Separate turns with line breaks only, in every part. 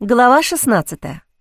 Глава 16.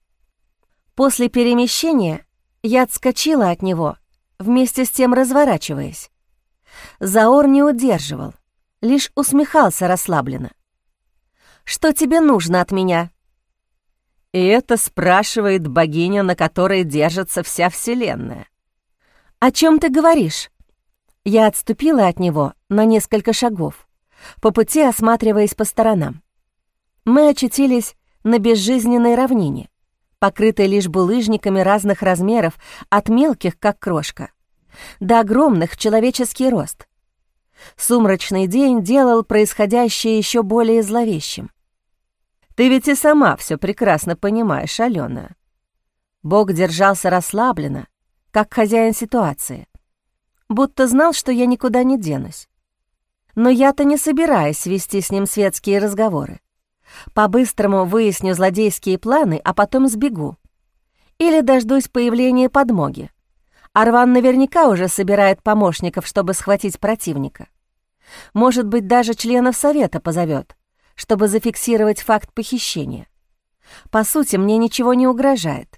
После перемещения я отскочила от него, вместе с тем разворачиваясь. Заор не удерживал, лишь усмехался расслабленно. «Что тебе нужно от меня?»
И это спрашивает богиня, на которой держится вся Вселенная.
«О чем ты говоришь?» Я отступила от него на несколько шагов, по пути осматриваясь по сторонам. Мы очутились на безжизненной равнине, покрытой лишь булыжниками разных размеров, от мелких, как крошка, до огромных в человеческий рост. Сумрачный день делал происходящее еще более зловещим.
Ты ведь и сама все прекрасно понимаешь, Алена.
Бог держался расслабленно, как хозяин ситуации, будто знал, что я никуда не денусь. Но я-то не собираюсь вести с ним светские разговоры. По-быстрому выясню злодейские планы, а потом сбегу. Или дождусь появления подмоги. Арван наверняка уже собирает помощников, чтобы схватить противника. Может быть, даже членов совета позовет, чтобы зафиксировать факт похищения. По сути, мне ничего не угрожает.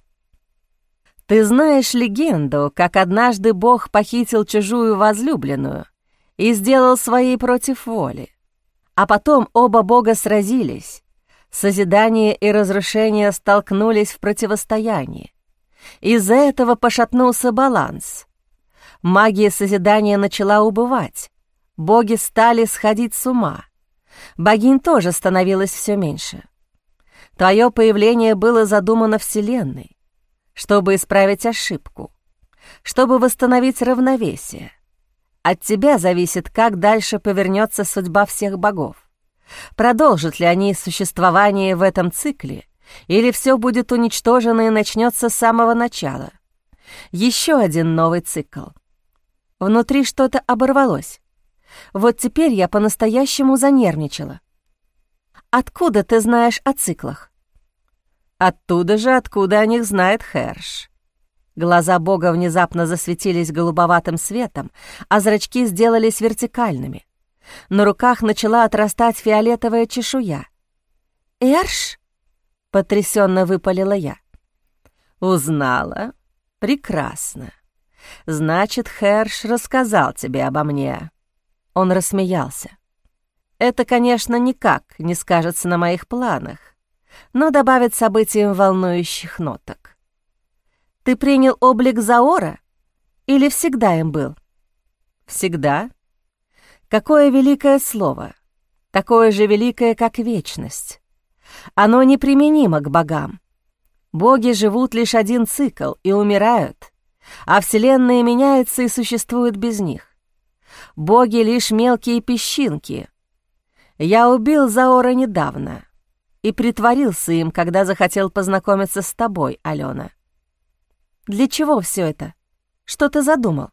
Ты знаешь легенду, как однажды Бог похитил чужую возлюбленную и сделал своей против воли, а потом оба бога сразились. Созидание и разрушение столкнулись в противостоянии. Из-за этого пошатнулся баланс. Магия созидания начала убывать. Боги стали сходить с ума. Богинь тоже становилось все меньше. Твое появление было задумано Вселенной, чтобы исправить ошибку, чтобы восстановить равновесие. От тебя зависит, как дальше повернется судьба всех богов. Продолжат ли они существование в этом цикле, или все будет уничтожено и начнется с самого начала? Еще один новый цикл. Внутри что-то оборвалось. Вот теперь я по-настоящему занервничала. «Откуда ты знаешь о циклах?» «Оттуда же, откуда о них знает Херш».
Глаза Бога внезапно засветились голубоватым светом, а зрачки сделались вертикальными. На руках начала отрастать фиолетовая чешуя. «Эрш?» — потрясенно выпалила я.
«Узнала? Прекрасно. Значит, Херш рассказал тебе обо мне».
Он рассмеялся. «Это, конечно, никак не скажется на моих планах, но добавит событиям волнующих ноток. Ты принял облик Заора или всегда им был?»
«Всегда».
Какое великое слово, такое же великое, как вечность. Оно неприменимо к богам. Боги живут лишь один цикл и умирают, а Вселенная меняется и существует без них. Боги — лишь мелкие песчинки. Я убил Заора недавно и притворился им, когда захотел познакомиться с тобой, Алена. Для чего все это? Что ты задумал?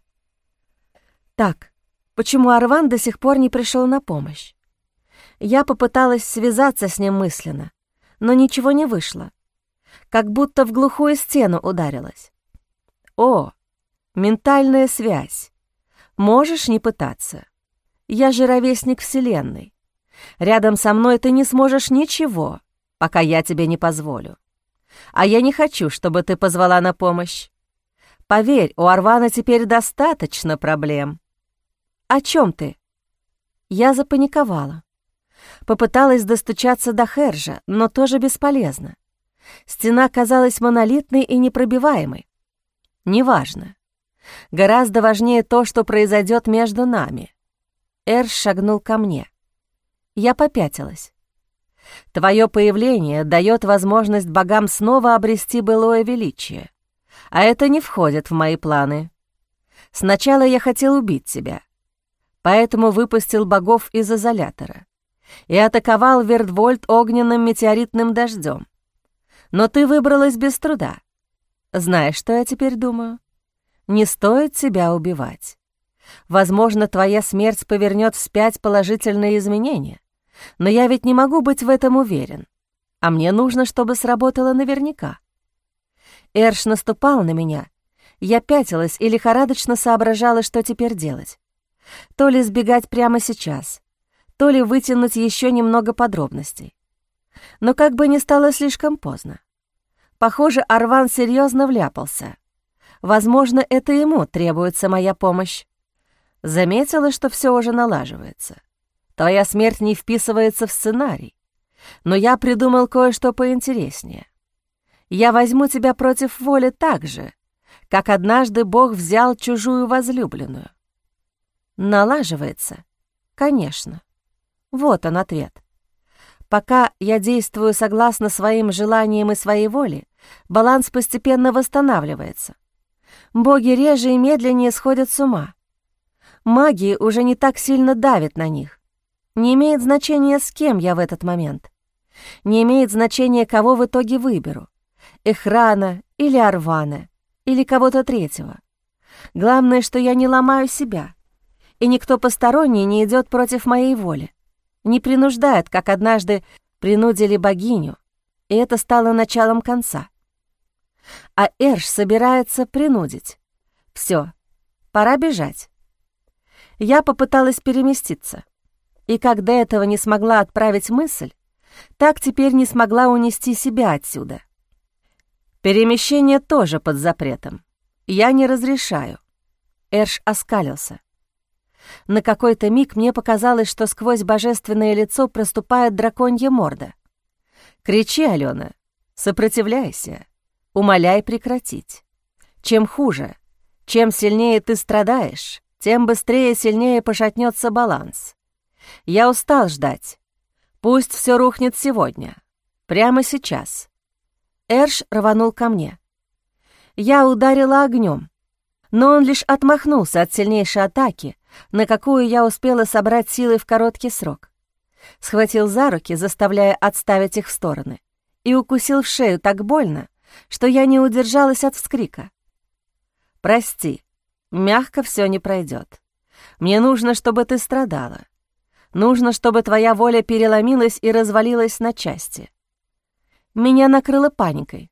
Так, почему Арван до сих пор не пришел на помощь? Я попыталась связаться с ним мысленно, но ничего не вышло. Как будто в глухую стену ударилась. О, ментальная связь. Можешь не пытаться. Я же ровесник Вселенной. Рядом со мной ты не сможешь ничего, пока я тебе не позволю. А я не хочу, чтобы ты позвала на помощь. Поверь, у Арвана теперь достаточно проблем. «О чем ты?» Я запаниковала. Попыталась достучаться до Хержа, но тоже бесполезно. Стена казалась монолитной и непробиваемой. Неважно. Гораздо важнее то, что произойдет между нами. Эрш шагнул ко мне. Я попятилась. Твое появление дает возможность богам снова обрести былое величие. А это не входит в мои планы. Сначала я хотел убить тебя, поэтому выпустил богов из изолятора и атаковал Вердвольд огненным метеоритным дождем. Но ты выбралась без труда. Знаешь, что я теперь думаю? Не стоит себя убивать. Возможно, твоя смерть повернет вспять положительные изменения, но я ведь не могу быть в этом уверен, а мне нужно, чтобы сработало наверняка. Эрш наступал на меня, я пятилась и лихорадочно соображала, что теперь делать. То ли сбегать прямо сейчас, то ли вытянуть еще немного подробностей. Но как бы ни стало слишком поздно. Похоже, Арван серьезно вляпался. Возможно, это ему требуется моя помощь. Заметила, что все уже налаживается. Твоя смерть не вписывается в сценарий. Но я придумал кое-что поинтереснее. Я возьму тебя против воли так же, как однажды Бог взял чужую возлюбленную. Налаживается? Конечно. Вот он ответ. Пока я действую согласно своим желаниям и своей воле, баланс постепенно восстанавливается. Боги реже и медленнее сходят с ума. Магия уже не так сильно давит на них. Не имеет значения, с кем я в этот момент. Не имеет значения, кого в итоге выберу. Эхрана или Арвана, или кого-то третьего. Главное, что я не ломаю себя, и никто посторонний не идет против моей воли. Не принуждает, как однажды принудили богиню, и это стало началом конца. А Эрш собирается принудить. Все, пора бежать. Я попыталась переместиться, и как до этого не смогла отправить мысль, так теперь не смогла унести себя отсюда. Перемещение тоже под запретом. Я не разрешаю. Эрш оскалился. На какой-то миг мне показалось, что сквозь божественное лицо проступает драконья морда. Кричи, Алена, сопротивляйся, умоляй прекратить. Чем хуже, чем сильнее ты страдаешь, тем быстрее и сильнее пошатнется баланс. Я устал ждать. Пусть все рухнет сегодня, прямо сейчас. Эрш рванул ко мне. Я ударила огнем, но он лишь отмахнулся от сильнейшей атаки, на какую я успела собрать силы в короткий срок. Схватил за руки, заставляя отставить их в стороны, и укусил в шею так больно, что я не удержалась от вскрика. «Прости, мягко все не пройдет. Мне нужно, чтобы ты страдала. Нужно, чтобы твоя воля переломилась и развалилась на части». Меня накрыло паникой.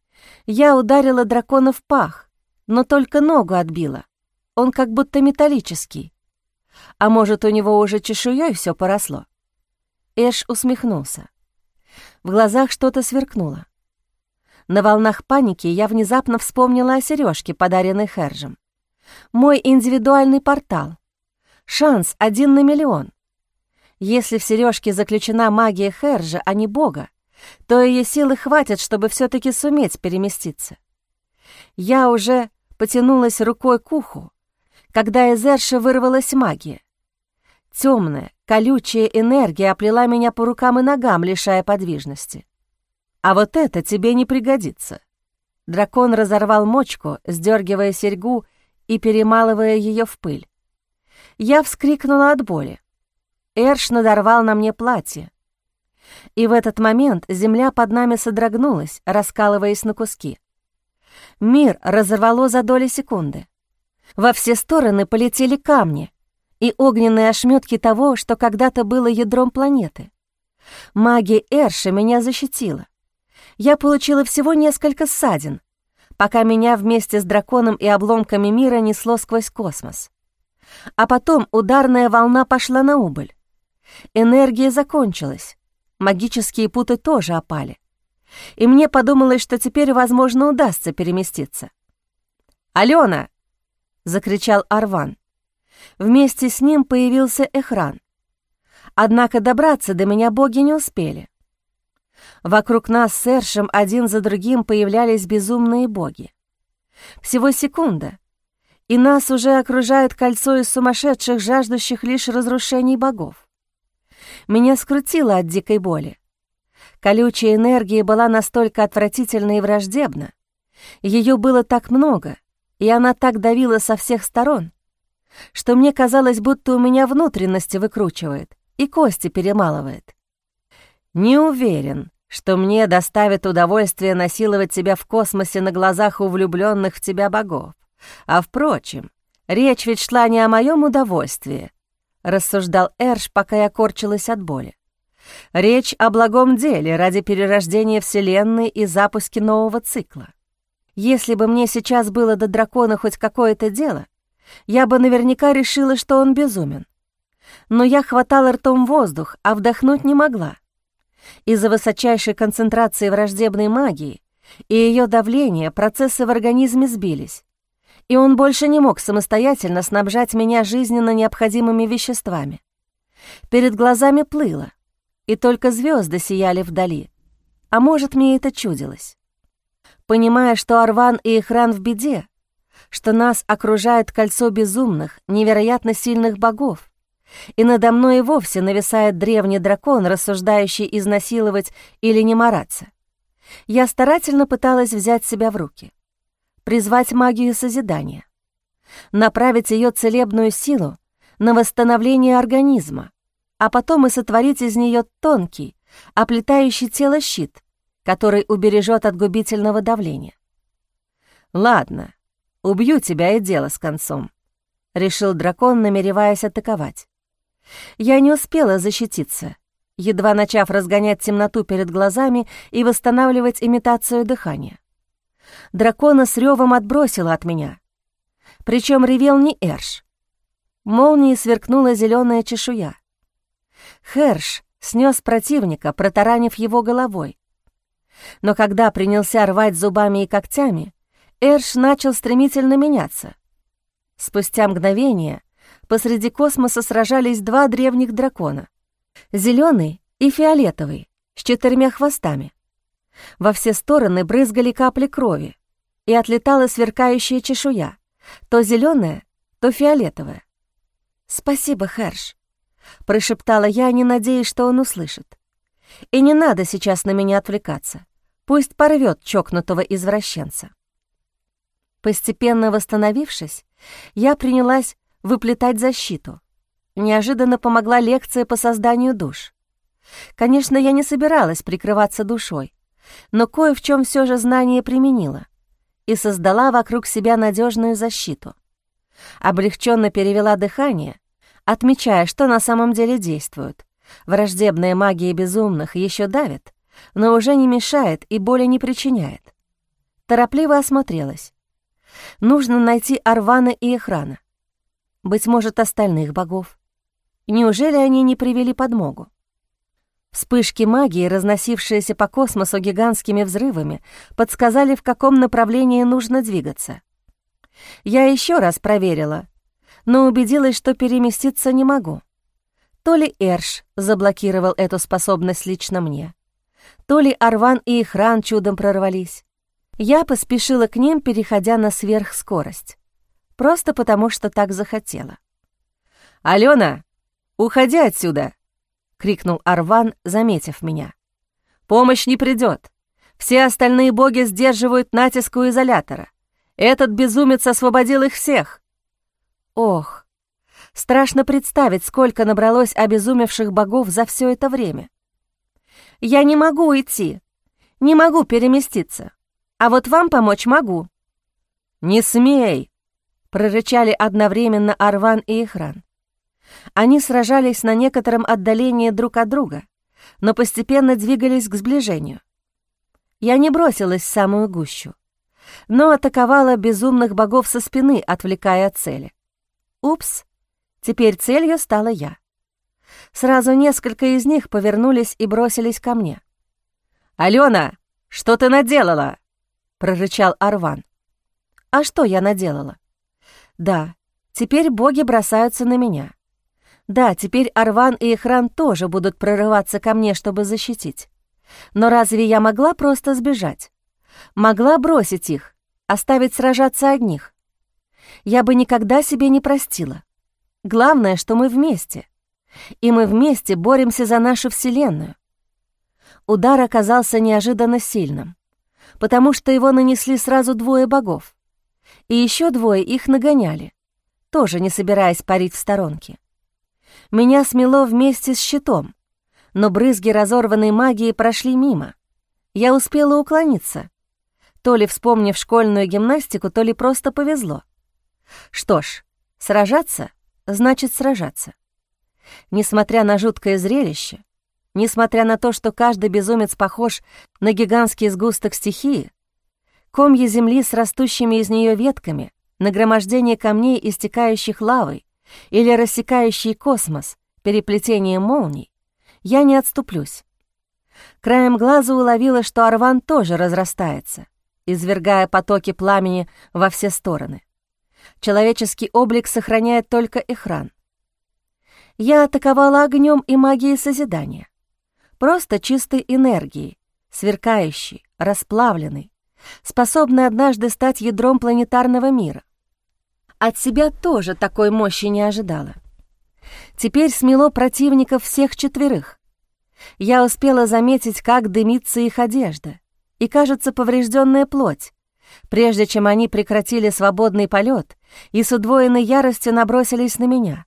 Я ударила дракона в пах, но только ногу отбила. Он как будто металлический. А может, у него уже чешуей все поросло? Эш усмехнулся. В глазах что-то сверкнуло. На волнах паники я внезапно вспомнила о сережке, подаренной Хержем. Мой индивидуальный портал. Шанс 1 на миллион. Если в сережке заключена магия Хержа, а не Бога, то ее силы хватит, чтобы все-таки суметь переместиться. Я уже потянулась рукой к уху, когда из Эрша вырвалась магия. Темная, колючая энергия оплела меня по рукам и ногам, лишая подвижности. «А вот это тебе не пригодится». Дракон разорвал мочку, сдергивая серьгу и перемалывая ее в пыль. Я вскрикнула от боли. Эрш надорвал на мне платье. И в этот момент земля под нами содрогнулась, раскалываясь на куски. Мир разорвало за доли секунды. Во все стороны полетели камни и огненные ошметки того, что когда-то было ядром планеты. Магия Эрша меня защитила. Я получила всего несколько ссадин, пока меня вместе с драконом и обломками мира несло сквозь космос. А потом ударная волна пошла на убыль. Энергия закончилась, магические путы тоже опали. И мне подумалось, что теперь, возможно, удастся переместиться. «Алена!» — закричал Арван. Вместе с ним появился Эхран. Однако добраться до меня боги не успели. Вокруг нас с Эршем один за другим появлялись безумные боги. Всего секунда, и нас уже окружает кольцо из сумасшедших, жаждущих лишь разрушений богов. Меня скрутило от дикой боли. Колючая энергия была настолько отвратительна и враждебна. Ее было так много, и она так давила со всех сторон, что мне казалось, будто у меня внутренности выкручивает и кости перемалывает. Не уверен, что мне доставит удовольствие насиловать тебя в космосе на глазах у влюбленных в тебя богов. А впрочем, речь ведь шла не о моем удовольствии, рассуждал Эрш, пока я корчилась от боли. Речь о благом деле ради перерождения Вселенной и запуска нового цикла. Если бы мне сейчас было до дракона хоть какое-то дело, я бы наверняка решила, что он безумен. Но я хватала ртом воздух, а вдохнуть не могла. Из-за высочайшей концентрации враждебной магии и ее давления процессы в организме сбились, и он больше не мог самостоятельно снабжать меня жизненно необходимыми веществами. Перед глазами плыло, и только звезды сияли вдали, а может, мне это чудилось. Понимая, что Арван и Эхран в беде, что нас окружает кольцо безумных, невероятно сильных богов, и надо мной и вовсе нависает древний дракон, рассуждающий изнасиловать или не мараться, я старательно пыталась взять себя в руки, призвать магию созидания, направить ее целебную силу на восстановление организма, а потом и сотворить из нее тонкий, оплетающий тело щит, который убережет от губительного давления. «Ладно, убью тебя и дело с концом», — решил дракон, намереваясь атаковать. Я не успела защититься, едва начав разгонять темноту перед глазами и восстанавливать имитацию дыхания. Дракона с ревом отбросило от меня. Причем ревел не Эрш. Молнией сверкнула зеленая чешуя. Херш снес противника, протаранив его головой. Но когда принялся рвать зубами и когтями, Эрш начал стремительно меняться. Спустя мгновение посреди космоса сражались два древних дракона — зеленый и фиолетовый, с 4 хвостами. Во все стороны брызгали капли крови, и отлетала сверкающая чешуя, то зеленая, то фиолетовая. «Спасибо, Херш», — прошептала я, не надеясь, что он услышит. «И не надо сейчас на меня отвлекаться. Пусть порвет чокнутого извращенца». Постепенно восстановившись, я принялась выплетать защиту. Неожиданно помогла лекция по созданию душ. Конечно, я не собиралась прикрываться душой, но кое в чем все же знание применила и создала вокруг себя надежную защиту. Облегченно перевела дыхание, отмечая, что на самом деле действует. Враждебная магия безумных еще давит, но уже не мешает и боли не причиняет. Торопливо осмотрелась. Нужно найти Арвана и Эхрана. Быть может, остальных богов. Неужели они не привели подмогу? Вспышки магии, разносившиеся по космосу гигантскими взрывами, подсказали, в каком направлении нужно двигаться. Я еще раз проверила, но убедилась, что переместиться не могу. То ли Эрш заблокировал эту способность лично мне, то ли Арван и Эхран чудом прорвались. Я поспешила к ним, переходя на сверхскорость, просто потому что так захотела. «Алена, уходи отсюда!» — крикнул Арван, заметив меня. «Помощь не придет. Все остальные боги сдерживают натиск у изолятора. Этот безумец освободил их всех». Ох, страшно представить, сколько набралось обезумевших богов за все это время. «Я не могу уйти, не могу переместиться, а вот вам помочь могу». «Не смей!» — прорычали одновременно Арван и Эхран. Они сражались на некотором отдалении друг от друга, но постепенно двигались к сближению. Я не бросилась в самую гущу, но атаковала безумных богов со спины, отвлекая от цели. Упс, теперь целью стала я. Сразу несколько из них повернулись и бросились ко мне. «Алена, что ты наделала?» — прорычал Арван. «А что я наделала? Да, теперь боги бросаются на меня. Да, теперь Арван и Эхран тоже будут прорываться ко мне, чтобы защитить. Но разве я могла просто сбежать? Могла бросить их, оставить сражаться одних? Я бы никогда себе не простила. Главное, что мы вместе. И мы вместе боремся за нашу Вселенную». Удар оказался неожиданно сильным, потому что его нанесли сразу 2 богов. И еще 2 их нагоняли, тоже не собираясь парить в сторонке. Меня смело вместе с щитом, но брызги разорванной магии прошли мимо. Я успела уклониться. То ли вспомнив школьную гимнастику, то ли просто повезло. Что ж, сражаться значит сражаться. Несмотря на жуткое зрелище, несмотря на то, что каждый безумец похож на гигантский сгусток стихии, комья земли с растущими из нее ветками, нагромождение камней, истекающих лавой, или рассекающий космос переплетением молний, я не отступлюсь. Краем глаза уловила, что Арван тоже разрастается, извергая потоки пламени во все стороны. Человеческий облик сохраняет только Эхран. Я атаковала огнем и магией созидания. Просто чистой энергией, сверкающей, расплавленной, способной однажды стать ядром планетарного мира. От себя тоже такой мощи не ожидала. Теперь смело противников всех четверых. Я успела заметить, как дымится их одежда и, кажется, поврежденная плоть, прежде чем они прекратили свободный полет и с удвоенной яростью набросились на меня.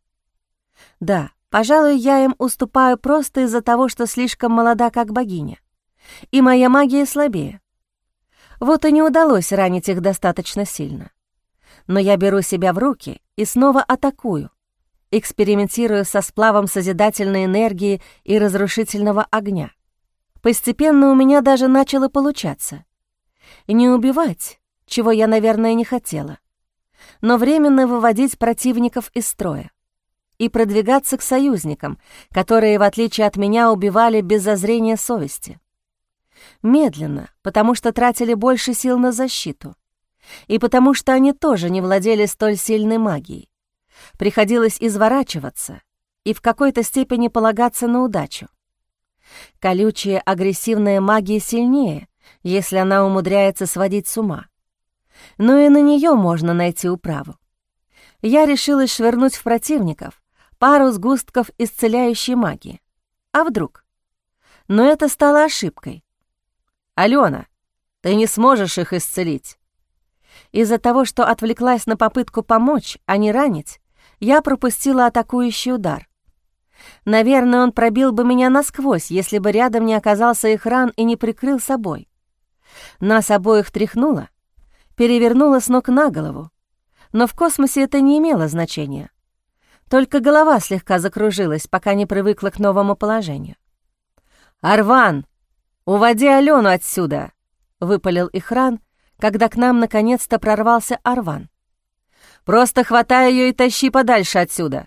Да, пожалуй, я им уступаю просто из-за того, что слишком молода как богиня, и моя магия слабее. Вот и не удалось ранить их достаточно сильно. Но я беру себя в руки и снова атакую, экспериментирую со сплавом созидательной энергии и разрушительного огня. Постепенно у меня даже начало получаться. Не убивать, чего я, наверное, не хотела, но временно выводить противников из строя и продвигаться к союзникам, которые, в отличие от меня, убивали без зазрения совести. Медленно, потому что тратили больше сил на защиту, и потому что они тоже не владели столь сильной магией. Приходилось изворачиваться и в какой-то степени полагаться на удачу. Колючая агрессивная магия сильнее, если она умудряется сводить с ума. Но и на нее можно найти управу. Я решилась швырнуть в противников пару сгустков исцеляющей магии. А вдруг? Но это стало ошибкой. «Алена, ты не сможешь их исцелить». Из-за того, что отвлеклась на попытку помочь, а не ранить, я пропустила атакующий удар. Наверное, он пробил бы меня насквозь, если бы рядом не оказался Эхран и не прикрыл собой. Нас обоих тряхнуло, перевернуло с ног на голову, но в космосе это не имело значения. Только голова слегка закружилась, пока не привыкла к новому положению. «Арван, уводи Алену отсюда!» — выпалил Эхран, когда к нам наконец-то прорвался Арван. «Просто хватай ее и тащи подальше отсюда!»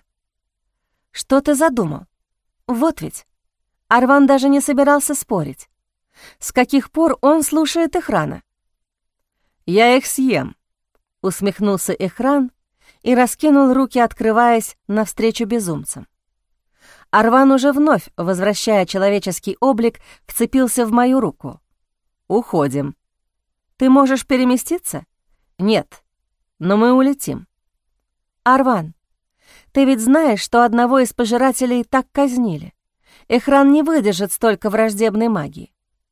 «Что ты задумал? Вот ведь!» Арван даже не собирался спорить. С каких пор он слушает Эхрана? «Я их съем», — усмехнулся Эхран и раскинул руки, открываясь навстречу безумцам. Арван уже вновь, возвращая человеческий облик, вцепился в мою руку. «Уходим». «Ты можешь переместиться?» «Нет, но мы улетим». «Арван, ты ведь знаешь, что одного из пожирателей так казнили. Эхран не выдержит столько враждебной магии».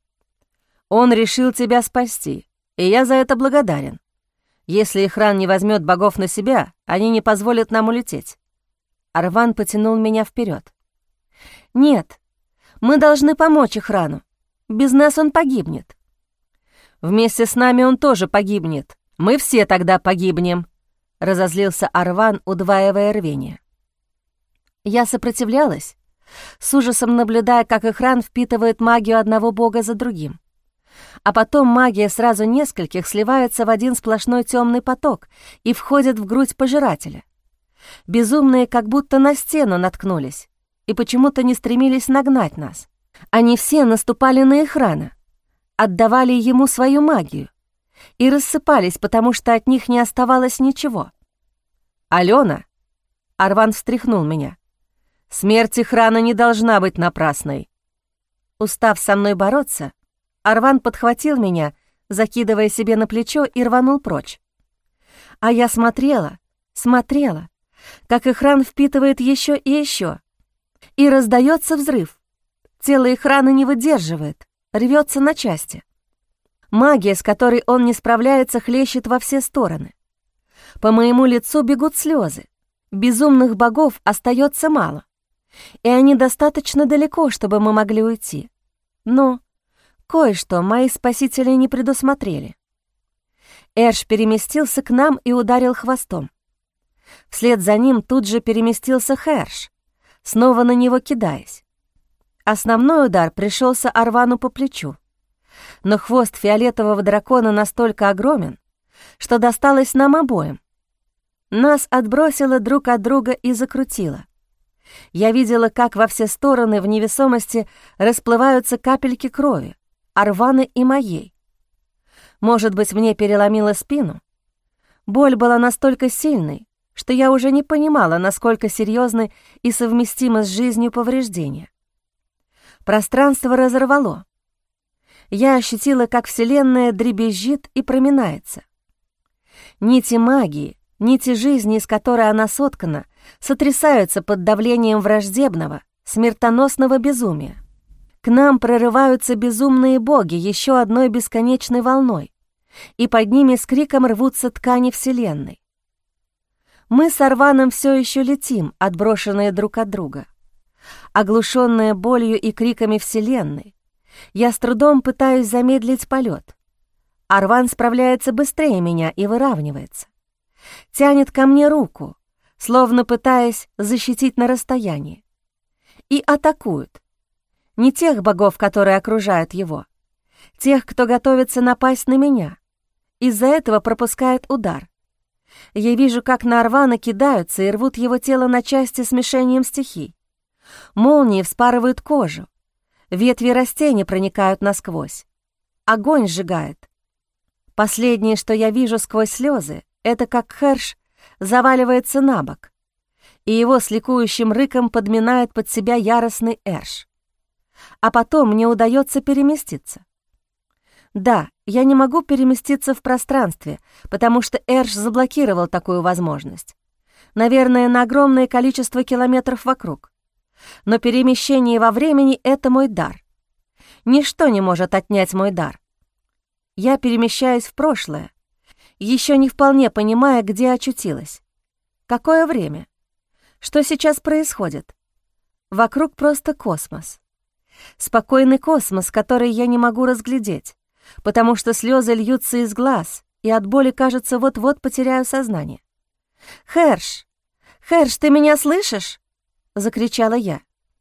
«Он решил тебя спасти, и я за это благодарен. Если Эхран не возьмет богов на себя, они не позволят нам улететь». Арван потянул меня вперед. «Нет, мы должны помочь Эхрану. Без нас он погибнет». «Вместе с нами он тоже погибнет. Мы все тогда погибнем», — разозлился Арван, удваивая рвение. Я сопротивлялась, с ужасом наблюдая, как Эхран впитывает магию одного бога за другим. А потом магия сразу нескольких сливается в один сплошной темный поток и входит в грудь пожирателя. Безумные как будто на стену наткнулись и почему-то не стремились нагнать нас. Они все наступали на Эхрана, отдавали ему свою магию и рассыпались, потому что от них не оставалось ничего. «Алена!» — Арван встряхнул меня. «Смерть Эхрана не должна быть напрасной». Устав со мной бороться, Арван подхватил меня, закидывая себе на плечо, и рванул прочь. А я смотрела, как Эхран впитывает еще и еще. И раздается взрыв. Тело Эхрана не выдерживает, рвется на части. Магия, с которой он не справляется, хлещет во все стороны. По моему лицу бегут слезы. Безумных богов остается мало. И они достаточно далеко, чтобы мы могли уйти. Но кое-что мои спасители не предусмотрели. Эрш переместился к нам и ударил хвостом. Вслед за ним тут же переместился Хэрш, снова на него кидаясь. Основной удар пришелся Арвану по плечу, но хвост фиолетового дракона настолько огромен, что досталось нам обоим. Нас отбросило друг от друга и закрутило. Я видела, как во все стороны в невесомости расплываются капельки крови, Арваны и моей. Может быть, мне переломило спину? Боль была настолько сильной, что я уже не понимала, насколько серьезны и совместимы с жизнью повреждения. Пространство разорвало. Я ощутила, как Вселенная дребезжит и проминается. Нити магии, нити жизни, из которой она соткана, сотрясаются под давлением враждебного, смертоносного безумия. К нам прорываются безумные боги еще одной бесконечной волной, и под ними с криком рвутся ткани Вселенной. Мы с Арваном все еще летим, отброшенные друг от друга. Оглушенная болью и криками Вселенной, я с трудом пытаюсь замедлить полет. Арван справляется быстрее меня и выравнивается. Тянет ко мне руку, словно пытаясь защитить на расстоянии. И атакует. Не тех богов, которые окружают его, тех, кто готовится напасть на меня. Из-за этого пропускает удар. Я вижу, как на Арвана кидаются и рвут его тело на части смешением стихий. Молнии вспарывают кожу. Ветви растений проникают насквозь. Огонь сжигает. Последнее, что я вижу сквозь слезы, это как Херш заваливается на бок, и его с ликующим рыком подминает под себя яростный Эрш. А потом мне удается переместиться. Да, я не могу переместиться в пространстве, потому что Эрш заблокировал такую возможность. Наверное, на огромное количество километров вокруг. Но перемещение во времени — это мой дар. Ничто не может отнять мой дар. Я перемещаюсь в прошлое, еще не вполне понимая, где очутилась. Какое время? Что сейчас происходит? Вокруг просто космос. Спокойный космос, который я не могу разглядеть, потому что слезы льются из глаз, и от боли, кажется, вот-вот потеряю сознание. «Херш! Херш, ты меня слышишь?» — закричала я.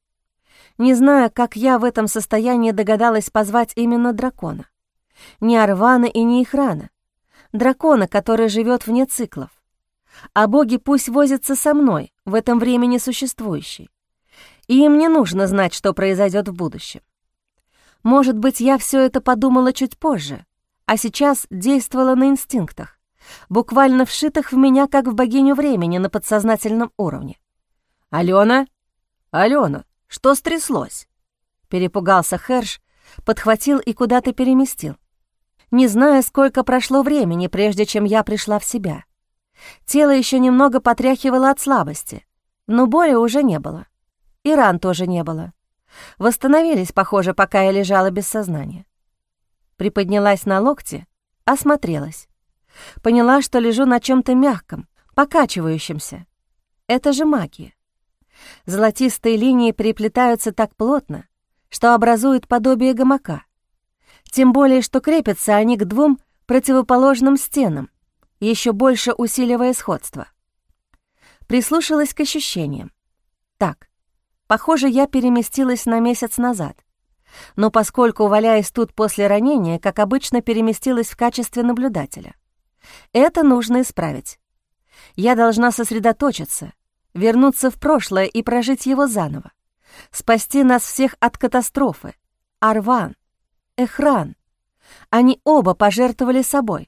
Не знаю, как я в этом состоянии догадалась позвать именно дракона. Не Арвана и не Ихрана. Дракона, который живет вне циклов. А боги пусть возятся со мной, в этом времени существующей. И им не нужно знать, что произойдет в будущем. Может быть, я все это подумала чуть позже, а сейчас действовала на инстинктах, буквально вшитых в меня, как в богиню времени на подсознательном уровне. «Алена? Алена, что стряслось?» Перепугался Херш, подхватил и куда-то переместил. Не знаю, сколько прошло времени, прежде чем я пришла в себя. Тело еще немного потряхивало от слабости, но боли уже не было. И ран тоже не было. Восстановились, похоже, пока я лежала без сознания. Приподнялась на локте, осмотрелась. Поняла, что лежу на чем-то мягком, покачивающемся. Это же магия. Золотистые линии переплетаются так плотно, что образуют подобие гамака. Тем более, что крепятся они к двум противоположным стенам, еще больше усиливая сходство. Прислушалась к ощущениям. Так, похоже, я переместилась на месяц назад. Но поскольку, валяясь тут после ранения, как обычно, переместилась в качестве наблюдателя. Это нужно исправить. Я должна сосредоточиться, вернуться в прошлое и прожить его заново. Спасти нас всех от катастрофы. Арван, Эхран. Они оба пожертвовали собой.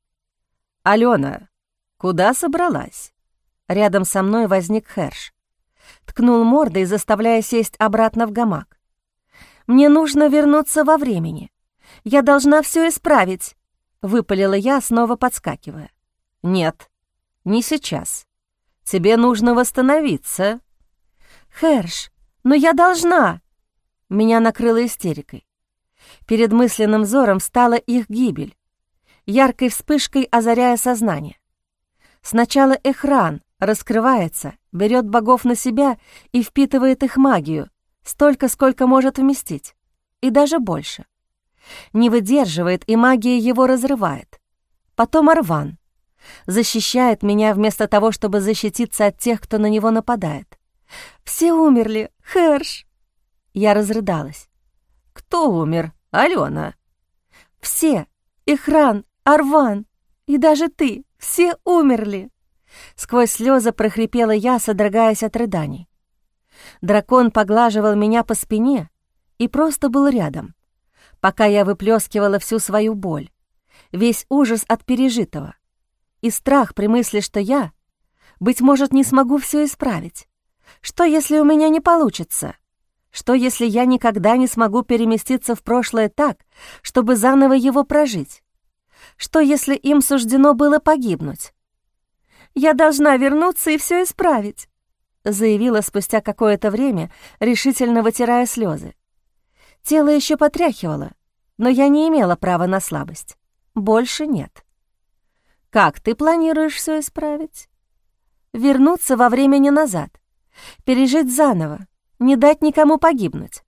«Алена, куда собралась?» Рядом со мной возник Херш. Ткнул мордой, заставляя сесть обратно в гамак. «Мне нужно вернуться во времени. Я должна все исправить», — выпалила я, снова подскакивая. «Нет, не сейчас. Тебе нужно восстановиться». «Херш, но я должна!» Меня накрыло истерикой. Перед мысленным взором стала их гибель, яркой вспышкой озаряя сознание. Сначала Эхран раскрывается, берет богов на себя и впитывает их магию, столько, сколько может вместить, и даже больше. Не выдерживает, и магия его разрывает. Потом Арван защищает меня вместо того, чтобы защититься от тех, кто на него нападает. «Все умерли, Херш!» Я разрыдалась. «Кто умер, Алена?» «Все. Эхран, Арван и даже ты. Все умерли!» Сквозь слезы прохрипела я, содрогаясь от рыданий. Дракон поглаживал меня по спине и просто был рядом, пока я выплескивала всю свою боль, весь ужас от пережитого и страх при мысли, что я, быть может, не смогу все исправить. Что, если у меня не получится? Что, если я никогда не смогу переместиться в прошлое так, чтобы заново его прожить? Что, если им суждено было погибнуть? «Я должна вернуться и все исправить», — заявила спустя какое-то время, решительно вытирая слезы. Тело еще потряхивало, но я не имела права на слабость. Больше нет. «Как ты планируешь все исправить?» «Вернуться во времени назад, пережить заново, не дать никому погибнуть».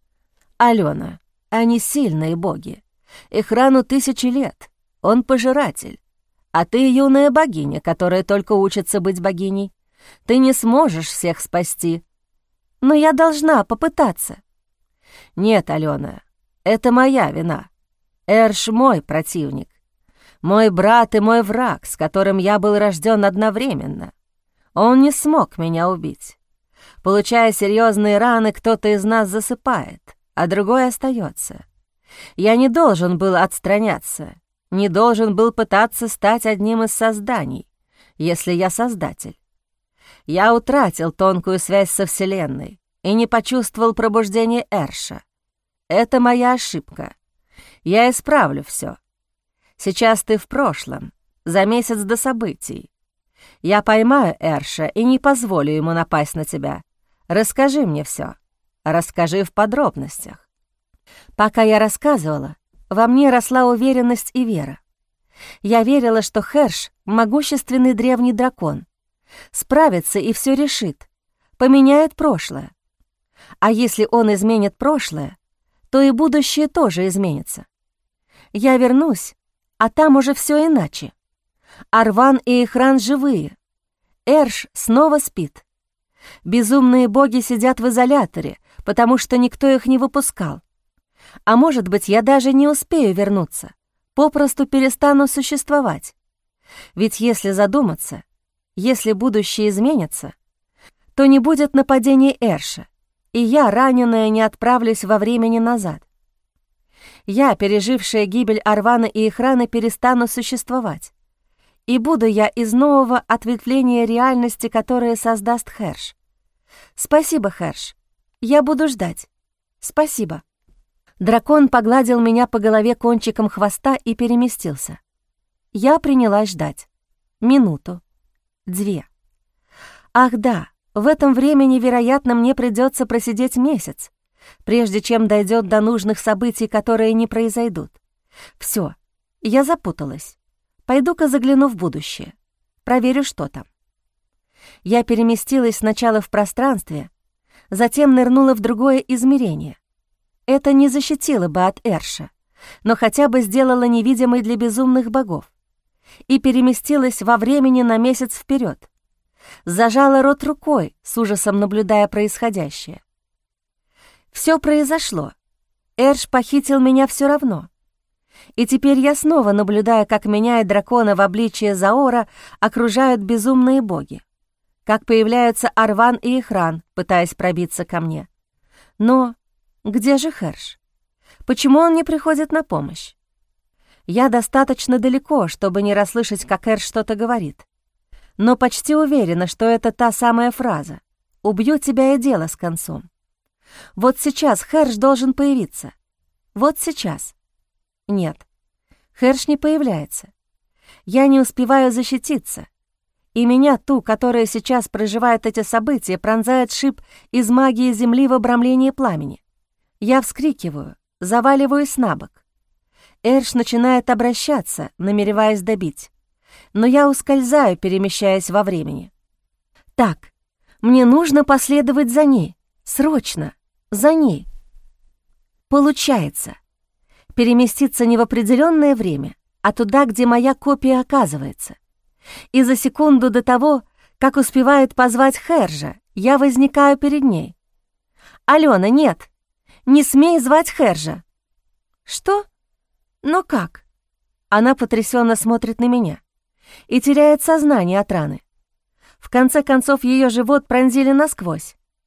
«Алена, они сильные боги. Ихрану 1000 лет. Он пожиратель. А ты юная богиня, которая только учится быть богиней. Ты не сможешь всех спасти. Но я должна попытаться». «Нет, Алена, это моя вина. Эрш мой противник. Мой брат и мой враг, с которым я был рожден одновременно. Он не смог меня убить. Получая серьезные раны, кто-то из нас засыпает, а другой остается. Я не должен был отстраняться, не должен был пытаться стать одним из созданий, если я создатель. Я утратил тонкую связь со Вселенной и не почувствовал пробуждения Эрша. Это моя ошибка. Я исправлю все. Сейчас ты в прошлом, за месяц до событий. Я поймаю Эрша и не позволю ему напасть на тебя. Расскажи мне все. Расскажи в подробностях». Пока я рассказывала, во мне росла уверенность и вера. Я верила, что Херш — могущественный древний дракон. Справится и все решит, поменяет прошлое. А если он изменит прошлое, то и будущее тоже изменится. Я вернусь, а там уже все иначе. Арван и Ихран живые. Эрш снова спит. Безумные боги сидят в изоляторе, потому что никто их не выпускал. А может быть, я даже не успею вернуться, попросту перестану существовать. Ведь если задуматься, если будущее изменится, то не будет нападения Эрша, и я, раненая, не отправлюсь во времени назад. Я, пережившая гибель Арвана и Ихрана, перестану существовать. И буду я из нового ответвления реальности, которое создаст Херш. Спасибо, Херш. Я буду ждать. Спасибо. Дракон погладил меня по голове кончиком хвоста и переместился. Я принялась ждать. Минуту. 2. Ах да, в этом времени, вероятно, мне придется просидеть месяц, прежде чем дойдет до нужных событий, которые не произойдут. Все, я запуталась. Пойду-ка загляну в будущее. Проверю, что там. Я переместилась сначала в пространстве, затем нырнула в другое измерение. Это не защитило бы от Эрша, но хотя бы сделало невидимой для безумных богов. И переместилась во времени на месяц вперед. Зажала рот рукой, с ужасом наблюдая происходящее. Все произошло. Эрш похитил меня все равно. И теперь я снова наблюдаю, как меня и дракона в обличье Заора окружают безумные боги, как появляются Арван и Ихран, пытаясь пробиться ко мне. Но где же Херш? Почему он не приходит на помощь? Я достаточно далеко, чтобы не расслышать, как Эрш что-то говорит. Но почти уверена, что это та самая фраза «Убью тебя и дело с концом». Вот сейчас Херш должен появиться. Вот сейчас. Нет, Херш не появляется. Я не успеваю защититься. И меня, ту, которая сейчас проживает эти события, пронзает шип из магии земли в обрамлении пламени. Я вскрикиваю, заваливаюсь на бок. Эрш начинает обращаться, намереваясь добить. Но я ускользаю, перемещаясь во времени. Так, мне нужно последовать за ней. Срочно. За ней. Получается. Переместиться не в определенное время, а туда, где моя копия оказывается. И за секунду до того, как успевает позвать Хержа, я возникаю перед ней. «Алена, нет! Не смей звать Хержа!» «Что? Но как?» Она потрясенно смотрит на меня и теряет сознание от раны. В конце концов, ее живот пронзили насквозь.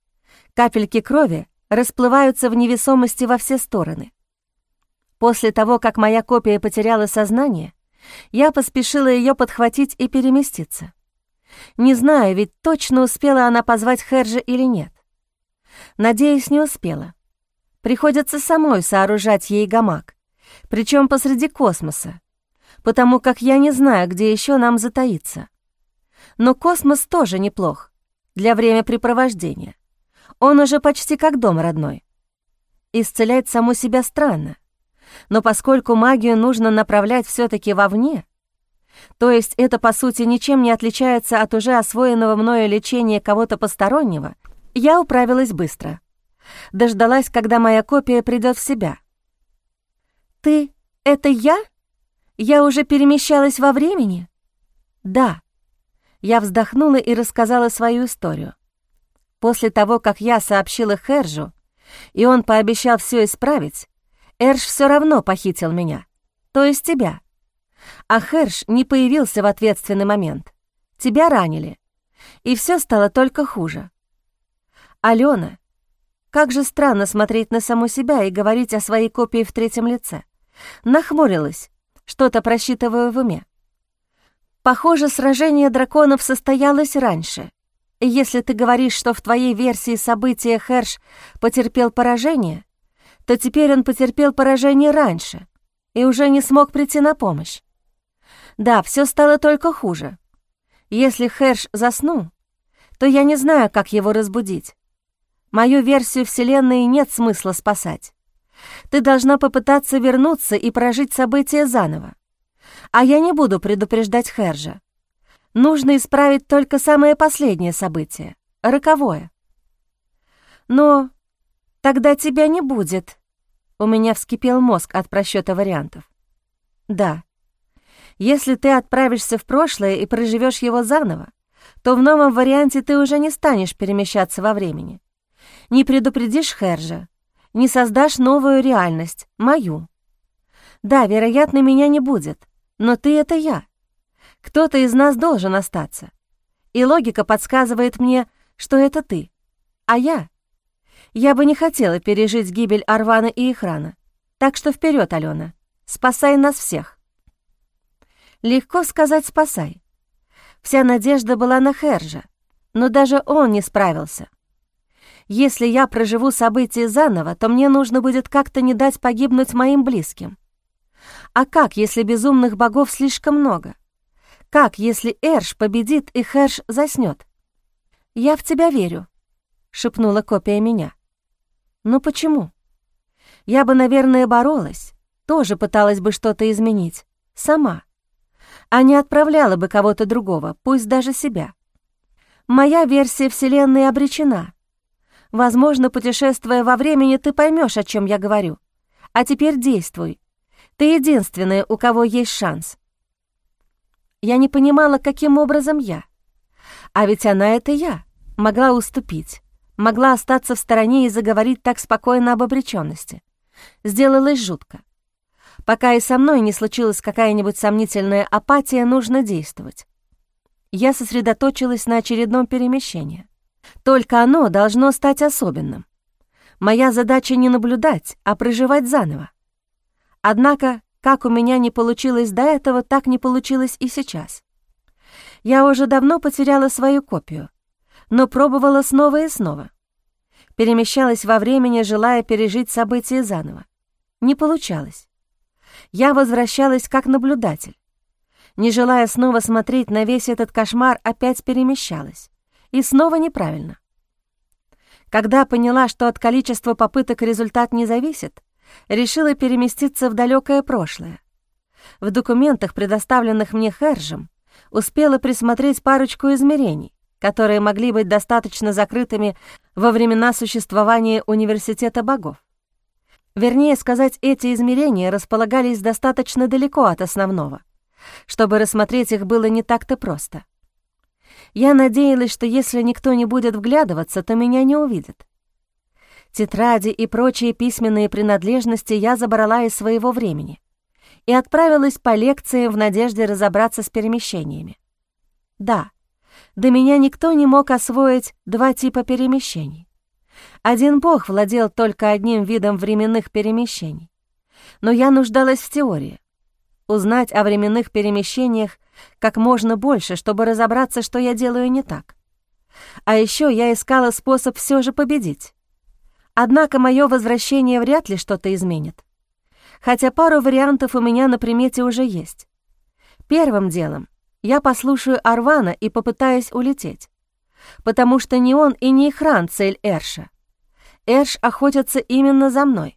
Капельки крови расплываются в невесомости во все стороны. После того, как моя копия потеряла сознание, я поспешила ее подхватить и переместиться. Не знаю, ведь точно успела она позвать Хержа или нет. Надеюсь, не успела. Приходится самой сооружать ей гамак, причем посреди космоса, потому как я не знаю, где еще нам затаиться. Но космос тоже неплох для времяпрепровождения. Он уже почти как дом родной. Исцелять саму себя странно, но поскольку магию нужно направлять все-таки вовне, то есть это, по сути, ничем не отличается от уже освоенного мною лечения кого-то постороннего, я управилась быстро. Дождалась, когда моя копия придет в себя. «Ты — это я? Я уже перемещалась во времени?» «Да». Я вздохнула и рассказала свою историю. После того, как я сообщила Хержу, и он пообещал все исправить, Эрш все равно похитил меня, то есть тебя. А Херш не появился в ответственный момент. Тебя ранили, и все стало только хуже. Алена, как же странно смотреть на саму себя и говорить о своей копии в третьем лице. Нахмурилась, что-то просчитывая в уме. Похоже, сражение драконов состоялось раньше. И если ты говоришь, что в твоей версии события Херш потерпел поражение, то теперь он потерпел поражение раньше и уже не смог прийти на помощь. Да, все стало только хуже. Если Херш заснул, то я не знаю, как его разбудить. Мою версию Вселенной нет смысла спасать. Ты должна попытаться вернуться и прожить события заново. А я не буду предупреждать Хержа. Нужно исправить только самое последнее событие, роковое. Но тогда тебя не будет. У меня вскипел мозг от просчета вариантов. Да. Если ты отправишься в прошлое и проживешь его заново, то в новом варианте ты уже не станешь перемещаться во времени. Не предупредишь Хержа, не создашь новую реальность, мою. Да, вероятно, меня не будет, но ты — это я. Кто-то из нас должен остаться. И логика подсказывает мне, что это ты. А я бы не хотела пережить гибель Арвана и Ихрана. Так что вперед, Алена, спасай нас всех. Легко сказать «спасай». Вся надежда была на Хержа, но даже он не справился. Если я проживу события заново, то мне нужно будет как-то не дать погибнуть моим близким. А как, если безумных богов слишком много? Как, если Эрш победит и Херш заснет? «Я в тебя верю», — шепнула копия меня. «Но почему? Я бы, наверное, боролась, тоже пыталась бы что-то изменить, сама, а не отправляла бы кого-то другого, пусть даже себя. Моя версия Вселенной обречена. Возможно, путешествуя во времени, ты поймешь, о чем я говорю. А теперь действуй. Ты единственная, у кого есть шанс». Я не понимала, каким образом я. А ведь она — это я. Могла уступить, могла остаться в стороне и заговорить так спокойно об обреченности. Сделалось жутко. Пока и со мной не случилась какая-нибудь сомнительная апатия, нужно действовать. Я сосредоточилась на очередном перемещении. Только оно должно стать особенным. Моя задача не наблюдать, а проживать заново. Однако, как у меня не получилось до этого, так не получилось и сейчас. Я уже давно потеряла свою копию, но пробовала снова и снова. Перемещалась во времени, желая пережить события заново. Не получалось. Я возвращалась как наблюдатель. Не желая снова смотреть на весь этот кошмар, опять перемещалась. И снова неправильно. Когда поняла, что от количества попыток результат не зависит, решила переместиться в далекое прошлое. В документах, предоставленных мне Хержем, успела присмотреть парочку измерений, которые могли быть достаточно закрытыми во времена существования Университета богов. Вернее сказать, эти измерения располагались достаточно далеко от основного, чтобы рассмотреть их было не так-то просто. Я надеялась, что если никто не будет вглядываться, то меня не увидят. Тетради и прочие письменные принадлежности я забрала из своего времени и отправилась по лекциям в надежде разобраться с перемещениями. Да, до меня никто не мог освоить 2 типа перемещений. Один бог владел только одним видом временных перемещений. Но я нуждалась в теории. Узнать о временных перемещениях как можно больше, чтобы разобраться, что я делаю не так. А еще я искала способ все же победить. Однако мое возвращение вряд ли что-то изменит. Хотя пару вариантов у меня на примете уже есть. Первым делом я послушаю Арвана и попытаюсь улететь. Потому что не он и не Ихран цель Эрша. Эрш охотится именно за мной.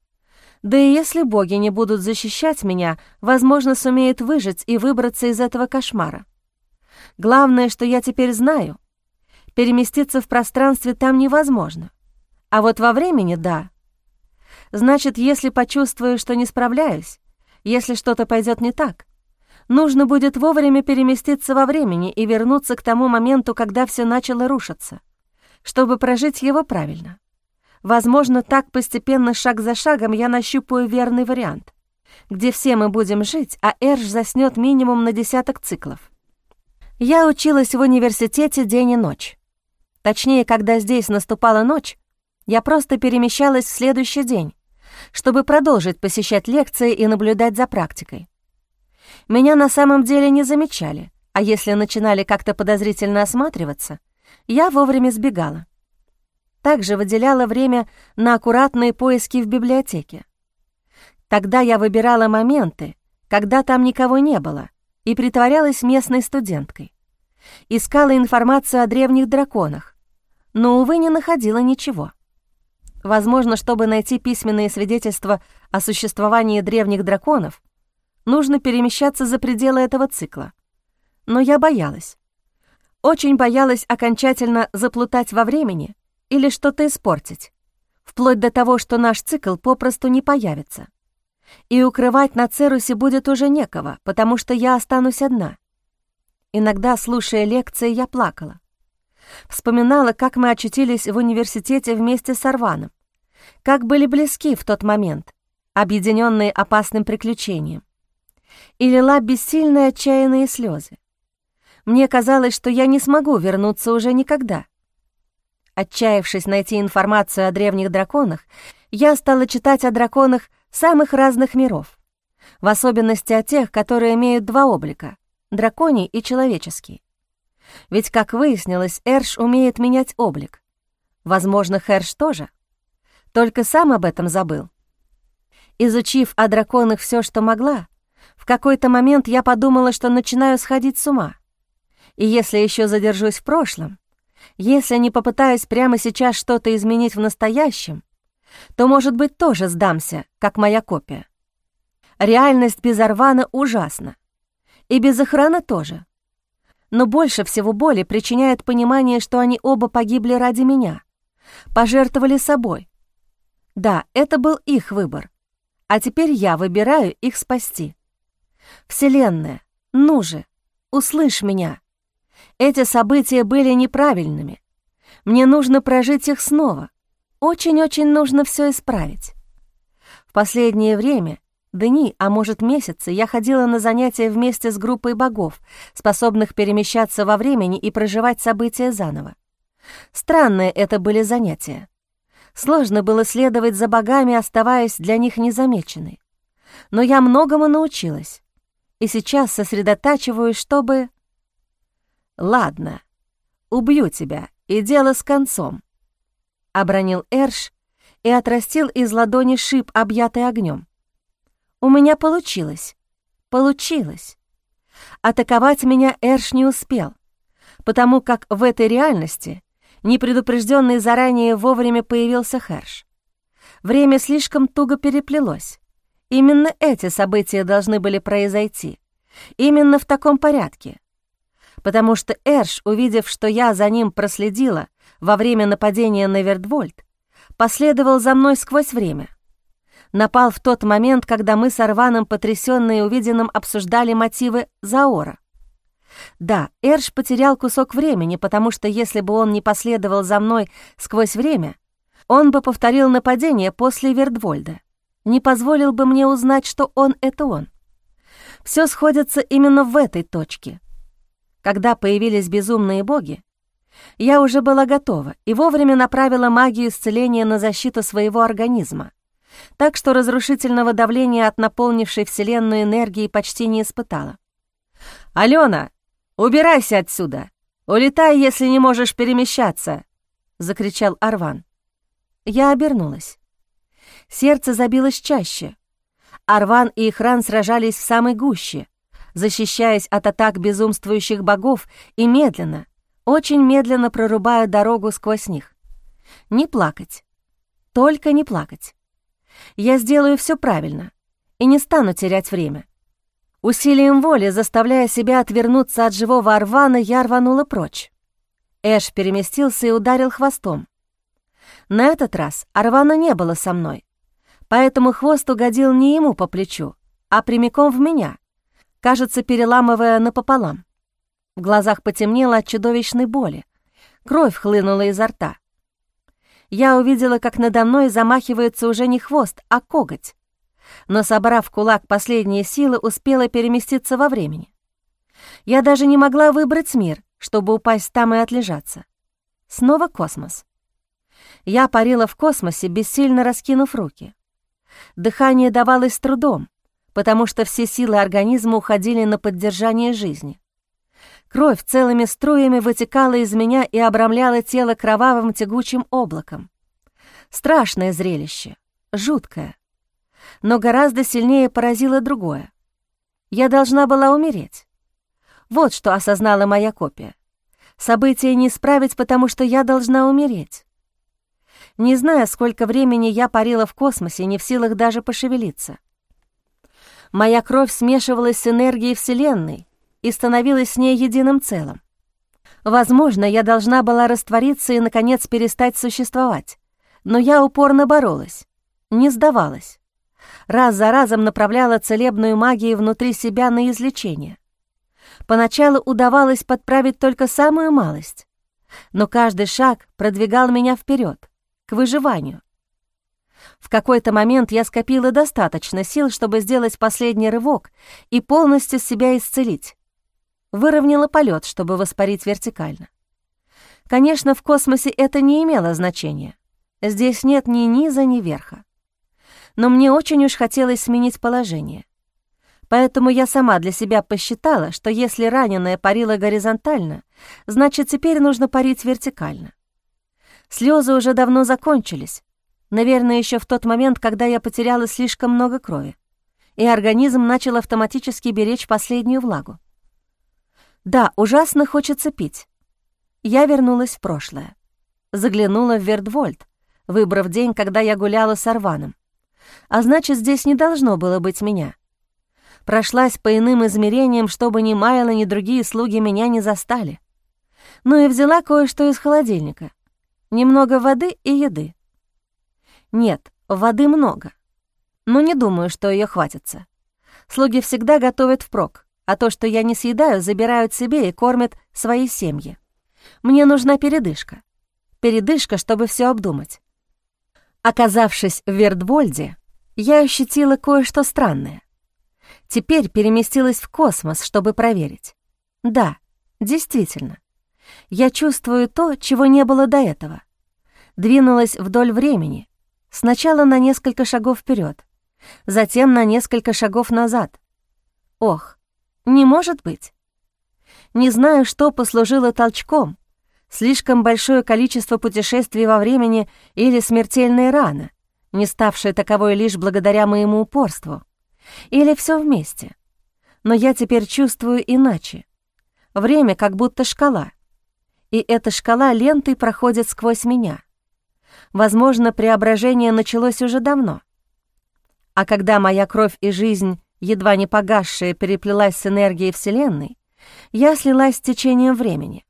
Да и если боги не будут защищать меня, возможно, сумеют выжить и выбраться из этого кошмара. Главное, что я теперь знаю, переместиться в пространстве там невозможно. А вот во времени — да. Значит, если почувствую, что не справляюсь, если что-то пойдет не так, нужно будет вовремя переместиться во времени и вернуться к тому моменту, когда все начало рушиться, чтобы прожить его правильно. Возможно, так постепенно, шаг за шагом, я нащупаю верный вариант, где все мы будем жить, а Эрш заснёт минимум на 10 циклов. Я училась в университете день и ночь. Точнее, когда здесь наступала ночь, я просто перемещалась в следующий день, чтобы продолжить посещать лекции и наблюдать за практикой. Меня на самом деле не замечали, а если начинали как-то подозрительно осматриваться, я вовремя сбегала. Также выделяла время на аккуратные поиски в библиотеке. Тогда я выбирала моменты, когда там никого не было, и притворялась местной студенткой. Искала информацию о древних драконах, но, увы, не находила ничего. Возможно, чтобы найти письменные свидетельства о существовании древних драконов, нужно перемещаться за пределы этого цикла. Но я боялась. Очень боялась окончательно заплутать во времени или что-то испортить, вплоть до того, что наш цикл попросту не появится. И укрывать на Церусе будет уже некого, потому что я останусь одна. Иногда, слушая лекции, я плакала. Вспоминала, как мы очутились в университете вместе с Арваном, как были близки в тот момент, объединенные опасным приключением, и лила бессильные отчаянные слезы. Мне казалось, что я не смогу вернуться уже никогда. Отчаявшись найти информацию о древних драконах, я стала читать о драконах самых разных миров, в особенности о тех, которые имеют два облика — драконий и человеческий. Ведь, как выяснилось, Эрш умеет менять облик. Возможно, Хэрш тоже. Только сам об этом забыл. Изучив о драконах все, что могла, в какой-то момент я подумала, что начинаю сходить с ума. И если еще задержусь в прошлом, если не попытаюсь прямо сейчас что-то изменить в настоящем, то, может быть, тоже сдамся, как моя копия. Реальность без Арвана ужасна. И без охраны тоже. Но больше всего боли причиняет понимание, что они оба погибли ради меня, пожертвовали собой. Да, это был их выбор, а теперь я выбираю их спасти. Вселенная, ну же, услышь меня. Эти события были неправильными. Мне нужно прожить их снова. Очень-очень нужно все исправить. В последнее время, дни, а может месяцы, я ходила на занятия вместе с группой богов, способных перемещаться во времени и проживать события заново. Странные это были занятия. Сложно было следовать за богами, оставаясь для них незамеченной. Но я многому научилась, и сейчас сосредотачиваюсь, чтобы... «Ладно, убью тебя, и дело с концом», — обронил Эрш и отрастил из ладони шип, объятый огнем. У меня получилось. Атаковать меня Эрш не успел, потому как в этой реальности непредупрежденный заранее вовремя появился Хэрш. Время слишком туго переплелось. Именно эти события должны были произойти. Именно в таком порядке. Потому что Эрш, увидев, что я за ним проследила во время нападения на Вердвольд, последовал за мной сквозь время. Напал в тот момент, когда мы с Арваном, потрясённые увиденным, обсуждали мотивы Заора. Да, Эрш потерял кусок времени, потому что если бы он не последовал за мной сквозь время, он бы повторил нападение после Вердвольда, не позволил бы мне узнать, что он — это он. Всё сходится именно в этой точке. Когда появились безумные боги, Я уже была готова и вовремя направила магию исцеления на защиту своего организма, так что разрушительного давления от наполнившей Вселенную энергии почти не испытала. «Алена, убирайся отсюда! Улетай, если не можешь перемещаться!» — закричал Арван. Я обернулась. Сердце забилось чаще. Арван и Ихран сражались в самой гуще, защищаясь от атак безумствующих богов и медленно, очень медленно прорубая дорогу сквозь них. Не плакать. Только не плакать. Я сделаю все правильно и не стану терять время. Усилием воли, заставляя себя отвернуться от живого Арвана, я рванула прочь. Эш переместился и ударил хвостом. На этот раз Арвана не было со мной, поэтому хвост угодил не ему по плечу, а прямиком в меня, кажется, переламывая напополам. В глазах потемнело от чудовищной боли, кровь хлынула изо рта. Я увидела, как надо мной замахивается уже не хвост, а коготь, но, собрав в кулак последние силы, успела переместиться во времени. Я даже не могла выбрать мир, чтобы упасть там и отлежаться. Снова космос. Я парила в космосе, бессильно раскинув руки. Дыхание давалось с трудом, потому что все силы организма уходили на поддержание жизни. Кровь целыми струями вытекала из меня и обрамляла тело кровавым тягучим облаком. Страшное зрелище, жуткое. Но гораздо сильнее поразило другое. Я должна была умереть. Вот что осознала моя копия. События не исправить, потому что я должна умереть. Не зная, сколько времени я парила в космосе, не в силах даже пошевелиться. Моя кровь смешивалась с энергией Вселенной и становилась с ней единым целым. Возможно, я должна была раствориться и, наконец, перестать существовать, но я упорно боролась, не сдавалась. Раз за разом направляла целебную магию внутри себя на излечение. Поначалу удавалось подправить только самую малость, но каждый шаг продвигал меня вперед, к выживанию. В какой-то момент я скопила достаточно сил, чтобы сделать последний рывок и полностью себя исцелить. Выровняла полет, чтобы воспарить вертикально. Конечно, в космосе это не имело значения. Здесь нет ни низа, ни верха. Но мне очень уж хотелось сменить положение. Поэтому я сама для себя посчитала, что если раненая парила горизонтально, значит, теперь нужно парить вертикально. Слезы уже давно закончились, наверное, еще в тот момент, когда я потеряла слишком много крови, и организм начал автоматически беречь последнюю влагу. Да, ужасно хочется пить. Я вернулась в прошлое. Заглянула в Вертвольд, выбрав день, когда я гуляла с Арваном. А значит, здесь не должно было быть меня. Прошлась по иным измерениям, чтобы ни Майла, ни другие слуги меня не застали. Ну и взяла кое-что из холодильника. Немного воды и еды. Нет, воды много. Но не думаю, что ее хватится. Слуги всегда готовят впрок, а то, что я не съедаю, забирают себе и кормят свои семьи. Мне нужна передышка. Передышка, чтобы все обдумать. Оказавшись в Вертвольде, я ощутила кое-что странное. Теперь переместилась в космос, чтобы проверить. Да, действительно. Я чувствую то, чего не было до этого. Двинулась вдоль времени, сначала на несколько шагов вперед, затем на несколько шагов назад. Ох, не может быть. Не знаю, что послужило толчком, слишком большое количество путешествий во времени или смертельная рана, не ставшая таковой лишь благодаря моему упорству, или все вместе. Но я теперь чувствую иначе. Время как будто шкала, и эта шкала лентой проходит сквозь меня. Возможно, преображение началось уже давно. А когда моя кровь и жизнь, едва не погасшая, переплелась с энергией Вселенной, я слилась с течением времени.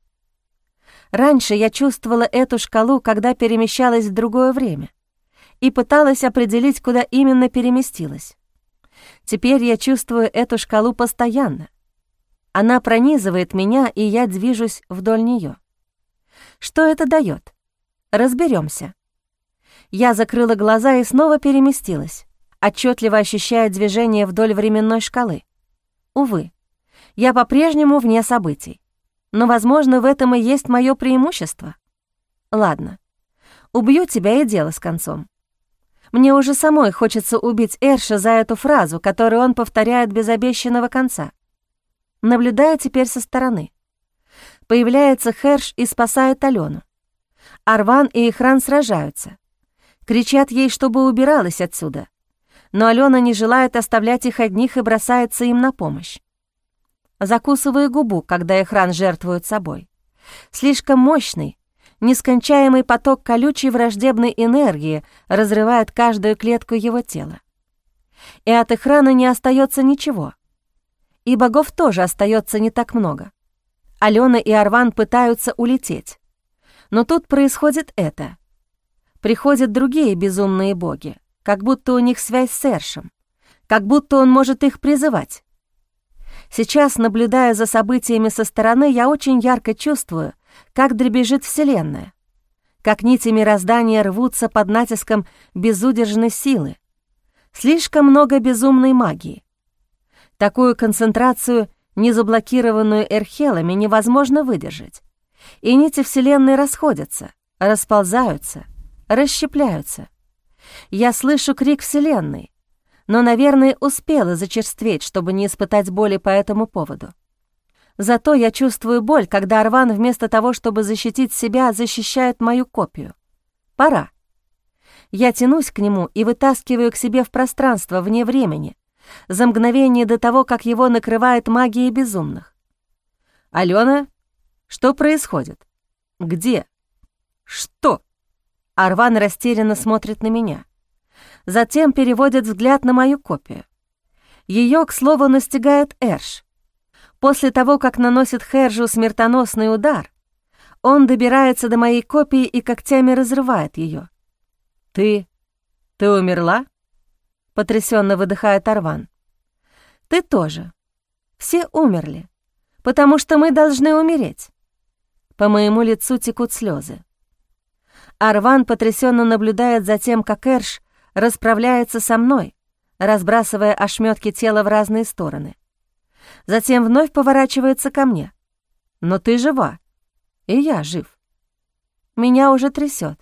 Раньше я чувствовала эту шкалу, когда перемещалась в другое время, и пыталась определить, куда именно переместилась. Теперь я чувствую эту шкалу постоянно. Она пронизывает меня, и я движусь вдоль нее. Что это дает? Разберемся. Я закрыла глаза и снова переместилась, отчетливо ощущая движение вдоль временной шкалы. Увы, я по-прежнему вне событий. но, возможно, в этом и есть мое преимущество. Ладно, убью тебя и дело с концом. Мне уже самой хочется убить Эрша за эту фразу, которую он повторяет без обещанного конца. Наблюдаю теперь со стороны. Появляется Херш и спасает Алену. Арван и Ихран сражаются. Кричат ей, чтобы убиралась отсюда. Но Алена не желает оставлять их одних и бросается им на помощь. Закусываю губу, когда Ихран жертвует собой. Слишком мощный, нескончаемый поток колючей враждебной энергии разрывает каждую клетку его тела. И от Ихрана не остается ничего. И богов тоже остается не так много. Алена и Арван пытаются улететь. Но тут происходит это. Приходят другие безумные боги, как будто у них связь с Эршем, как будто он может их призывать. Сейчас, наблюдая за событиями со стороны, я очень ярко чувствую, как дребезжит Вселенная, как нити мироздания рвутся под натиском безудержной силы. Слишком много безумной магии. Такую концентрацию, не заблокированную эрхелами, невозможно выдержать. И нити Вселенной расходятся, расползаются, расщепляются. Я слышу крик Вселенной, но, наверное, успела зачерстветь, чтобы не испытать боли по этому поводу. Зато я чувствую боль, когда Арван вместо того, чтобы защитить себя, защищает мою копию. Пора. Я тянусь к нему и вытаскиваю к себе в пространство вне времени, за мгновение до того, как его накрывает магией безумных. «Алена, что происходит? Где? Что?» Арван растерянно смотрит на меня. Затем переводит взгляд на мою копию. Ее, к слову, настигает Эрш. После того, как наносит Хержу смертоносный удар, он добирается до моей копии и когтями разрывает ее. «Ты умерла?» — потрясенно выдыхает Арван. «Ты тоже. Все умерли, потому что мы должны умереть». По моему лицу текут слезы. Арван потрясенно наблюдает за тем, как Эрш расправляется со мной, разбрасывая ошметки тела в разные стороны. Затем вновь поворачивается ко мне. «Но ты жива, и я жив». Меня уже трясет.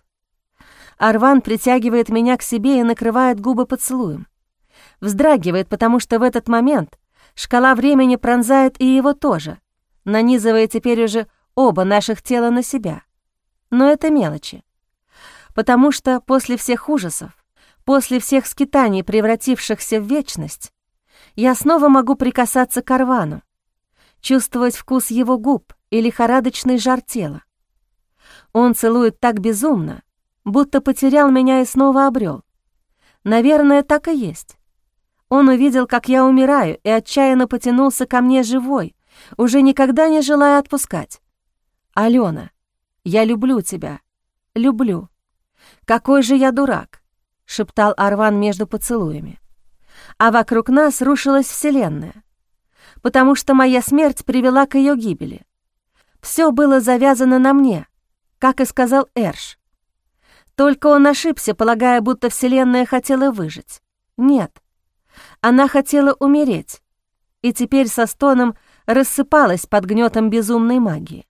Арван притягивает меня к себе и накрывает губы поцелуем. Вздрагивает, потому что в этот момент шкала времени пронзает и его тоже, нанизывая теперь уже оба наших тела на себя. Но это мелочи. Потому что после всех ужасов, после всех скитаний, превратившихся в вечность, я снова могу прикасаться к Арвану, чувствовать вкус его губ и лихорадочный жар тела. Он целует так безумно, будто потерял меня и снова обрел. Наверное, так и есть. Он увидел, как я умираю, и отчаянно потянулся ко мне живой, уже никогда не желая отпускать. «Алена, я люблю тебя, люблю. Какой же я дурак!» — шептал Арван между поцелуями. А вокруг нас рушилась Вселенная, потому что моя смерть привела к ее гибели. Все было завязано на мне, как и сказал Эрш. Только он ошибся, полагая, будто Вселенная хотела выжить. Нет, она хотела умереть, и теперь со стоном рассыпалась под гнетом безумной магии.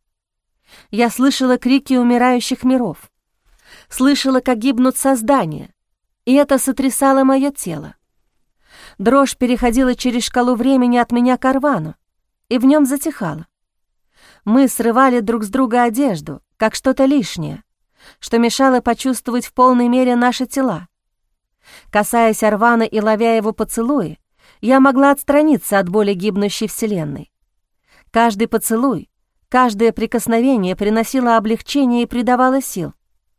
Я слышала крики умирающих миров, слышала, как гибнут создания, и это сотрясало мое тело. Дрожь переходила через шкалу времени от меня к Арвану, и в нем затихала. Мы срывали друг с друга одежду, как что-то лишнее, что мешало почувствовать в полной мере наши тела. Касаясь Арвана и ловя его поцелуи, я могла отстраниться от боли гибнущей Вселенной. Каждый поцелуй, каждое прикосновение приносило облегчение и придавало сил.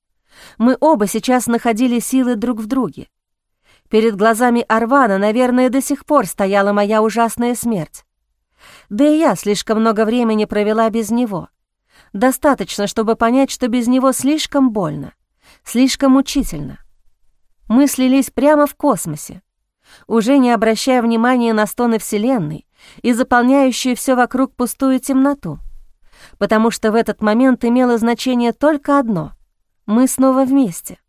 Мы оба сейчас находили силы друг в друге. Перед глазами Арвана, наверное, до сих пор стояла моя ужасная смерть. Да и я слишком много времени провела без него. Достаточно, чтобы понять, что без него слишком больно, слишком мучительно. Мы слились прямо в космосе, уже не обращая внимания на стоны Вселенной и заполняющую все вокруг пустую темноту, потому что в этот момент имело значение только одно — мы снова вместе.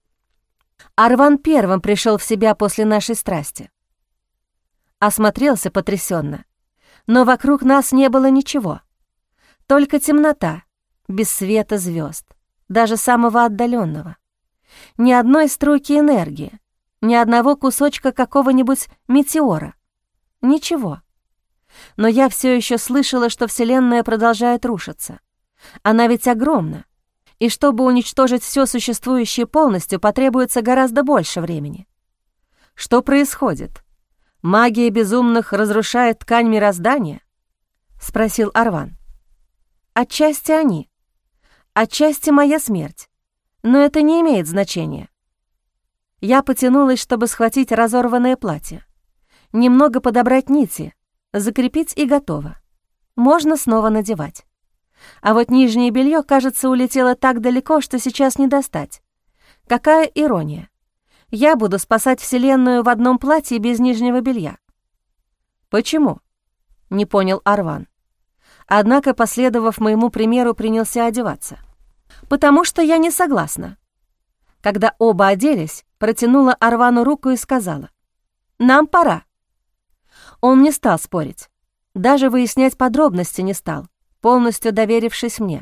Арван первым пришел в себя после нашей страсти. Осмотрелся потрясенно, но вокруг нас не было ничего. Только темнота, без света звезд, даже самого отдаленного. Ни одной струйки энергии, ни одного кусочка какого-нибудь метеора. Ничего. Но я все еще слышала, что Вселенная продолжает рушиться. Она ведь огромна, и чтобы уничтожить все существующее полностью, потребуется гораздо больше времени. Что происходит? Магия безумных разрушает ткань мироздания? Спросил Арван. Отчасти они, отчасти моя смерть, но это не имеет значения. Я потянулась, чтобы схватить разорванное платье, немного подобрать нити, закрепить и готово. Можно снова надевать. А вот нижнее белье, кажется, улетело так далеко, что сейчас не достать. Какая ирония. Я буду спасать Вселенную в одном платье без нижнего белья. Почему? Не понял Арван. Однако, последовав моему примеру, принялся одеваться. Потому что я не согласна. Когда оба оделись, протянула Арвану руку и сказала: «Нам пора». Он не стал спорить, даже выяснять подробности не стал, полностью доверившись мне.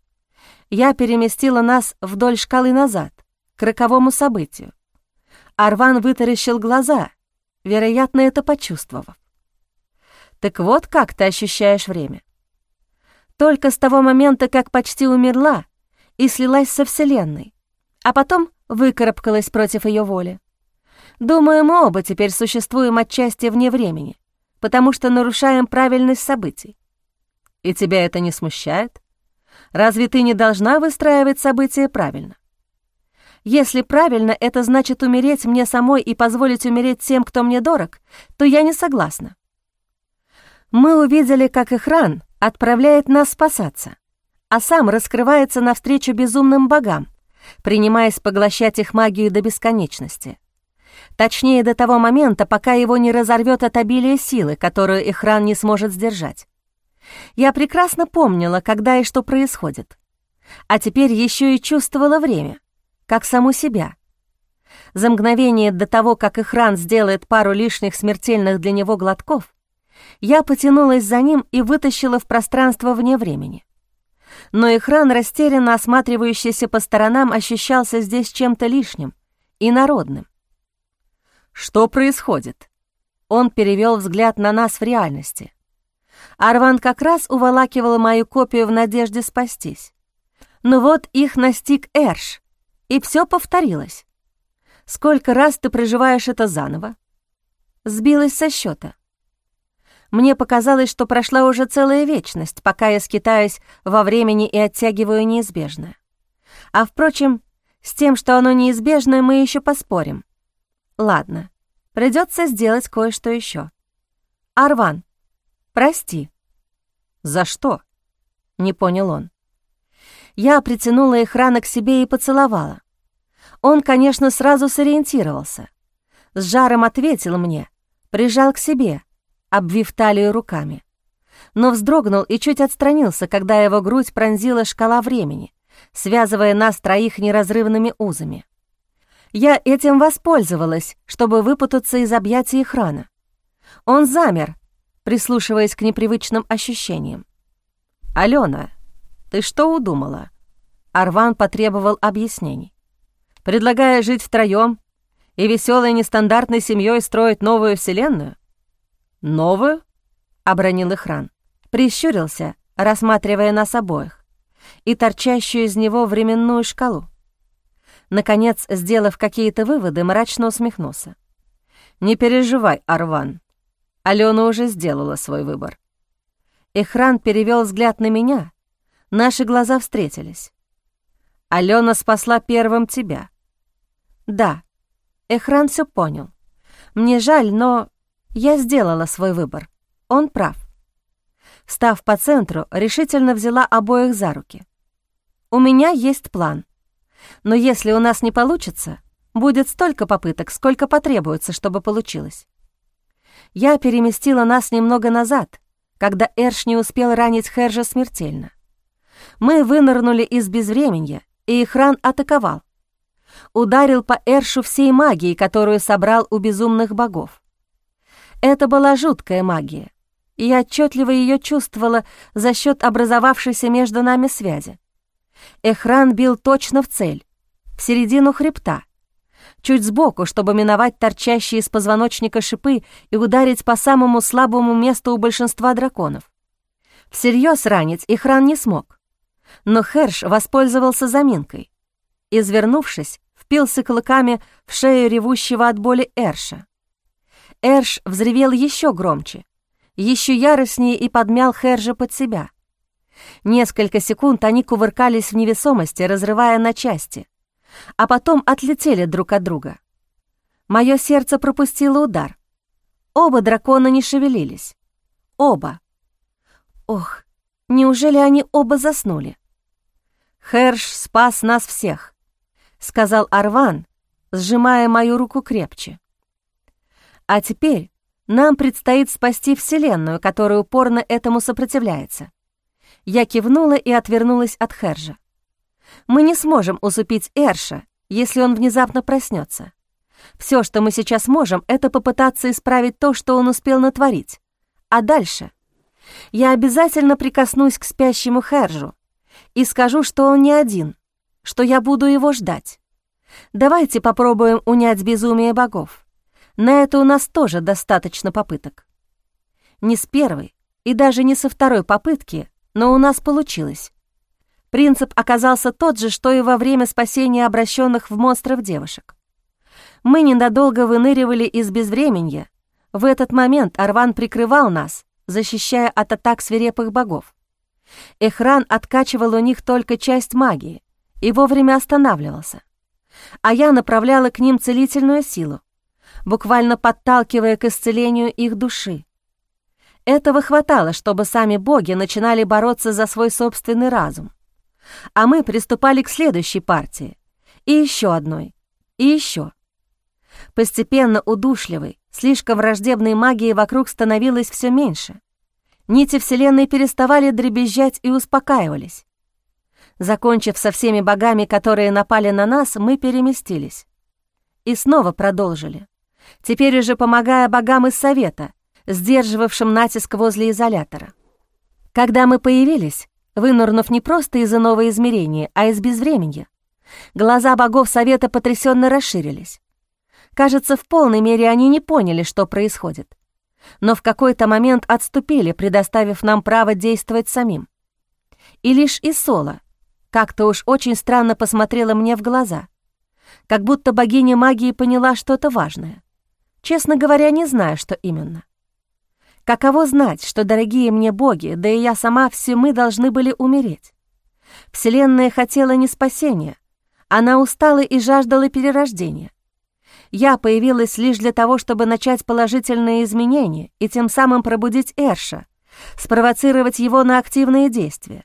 Я переместила нас вдоль шкалы назад, к роковому событию. Арван вытаращил глаза, вероятно, это почувствовав. «Так вот как ты ощущаешь время?» «Только с того момента, как почти умерла и слилась со Вселенной, а потом выкарабкалась против ее воли. Думаю, мы оба теперь существуем отчасти вне времени, потому что нарушаем правильность событий. И тебя это не смущает? Разве ты не должна выстраивать события правильно? Если правильно, это значит умереть мне самой и позволить умереть тем, кто мне дорог, то я не согласна. Мы увидели, как Ихран отправляет нас спасаться, а сам раскрывается навстречу безумным богам, принимаясь поглощать их магию до бесконечности. Точнее, до того момента, пока его не разорвет от обилия силы, которую Ихран не сможет сдержать. Я прекрасно помнила, когда и что происходит, а теперь еще и чувствовала время, как саму себя. За мгновение до того, как Ихран сделает пару лишних смертельных для него глотков, я потянулась за ним и вытащила в пространство вне времени. Но Ихран, растерянно осматривающийся по сторонам, ощущался здесь чем-то лишним и народным. «Что происходит?» Он перевел взгляд на нас в реальности. Арван как раз уволакивал мою копию в надежде спастись. Но вот их настиг Эрш, и все повторилось. Сколько раз ты проживаешь это заново? Сбилась со счета. Мне показалось, что прошла уже целая вечность, пока я скитаюсь во времени и оттягиваю неизбежное. А впрочем, с тем, что оно неизбежное, мы еще поспорим. Ладно, придется сделать кое-что еще. Арван, прости. За что? Не понял он. Я притянула Ихрана к себе и поцеловала. Он, конечно, сразу сориентировался. С жаром ответил мне, прижал к себе, обвив талию руками. Но вздрогнул и чуть отстранился, когда его грудь пронзила шкала времени, связывая нас троих неразрывными узами. Я этим воспользовалась, чтобы выпутаться из объятий Ихрана. Он замер, прислушиваясь к непривычным ощущениям. «Алена, ты что удумала?» Арван потребовал объяснений. «Предлагая жить втроем и веселой нестандартной семьей строить новую вселенную?» «Новую?» — обронил Ихран. Прищурился, рассматривая нас обоих, и торчащую из него временную шкалу. Наконец, сделав какие-то выводы, мрачно усмехнулся. «Не переживай, Арван. Алена уже сделала свой выбор». Ихран перевел взгляд на меня. Наши глаза встретились. «Алена спасла первым тебя». «Да, Ихран все понял. Мне жаль, но я сделала свой выбор. Он прав». Встав по центру, решительно взяла обоих за руки. «У меня есть план. Но если у нас не получится, будет столько попыток, сколько потребуется, чтобы получилось». Я переместила нас немного назад, когда Эрш не успел ранить Хержа смертельно. Мы вынырнули из безвременья, и Ихран атаковал. Ударил по Эршу всей магией, которую собрал у безумных богов. Это была жуткая магия, и я отчетливо ее чувствовала за счет образовавшейся между нами связи. Эхран бил точно в цель, в середину хребта, чуть сбоку, чтобы миновать торчащие из позвоночника шипы и ударить по самому слабому месту у большинства драконов. Всерьез ранить Эхран не смог, но Херш воспользовался заминкой. Извернувшись, впился клыками в шею ревущего от боли Эрша. Эрш взревел еще громче, еще яростнее и подмял Хержа под себя. Несколько секунд они кувыркались в невесомости, разрывая на части, а потом отлетели друг от друга. Мое сердце пропустило удар. Оба дракона не шевелились. Оба. Ох, неужели они оба заснули? «Херш спас нас всех», — сказал Арван, сжимая мою руку крепче. «А теперь нам предстоит спасти Вселенную, которая упорно этому сопротивляется». Я кивнула и отвернулась от Хержа. «Мы не сможем усыпить Эрша, если он внезапно проснется. Все, что мы сейчас можем, это попытаться исправить то, что он успел натворить. А дальше я обязательно прикоснусь к спящему Хержу и скажу, что он не один, что я буду его ждать. Давайте попробуем унять безумие богов. На это у нас тоже достаточно попыток». Не с первой и даже не со второй попытки, но у нас получилось. Принцип оказался тот же, что и во время спасения обращенных в монстров девушек. Мы ненадолго выныривали из безвременья. В этот момент Арван прикрывал нас, защищая от атак свирепых богов. Эхран откачивал у них только часть магии и вовремя останавливался, а я направляла к ним целительную силу, буквально подталкивая к исцелению их души. Этого хватало, чтобы сами боги начинали бороться за свой собственный разум, а мы приступали к следующей партии, и еще одной, и еще. Постепенно удушливой, слишком враждебной магии вокруг становилось все меньше. Нити Вселенной переставали дребезжать и успокаивались. Закончив со всеми богами, которые напали на нас, мы переместились. И снова продолжили. Теперь уже помогая богам из Совета, сдерживавшим натиск возле изолятора. Когда мы появились, вынурнув не просто из иного измерения, а из безвременья, глаза богов Совета потрясенно расширились. Кажется, в полной мере они не поняли, что происходит, но в какой-то момент отступили, предоставив нам право действовать самим. И лишь Исола как-то уж очень странно посмотрела мне в глаза, как будто богиня магии поняла что-то важное. Честно говоря, не знаю, что именно. Каково знать, что дорогие мне боги, да и я сама, все мы должны были умереть. Вселенная хотела не спасения, она устала и жаждала перерождения. Я появилась лишь для того, чтобы начать положительные изменения и тем самым пробудить Эрша, спровоцировать его на активные действия.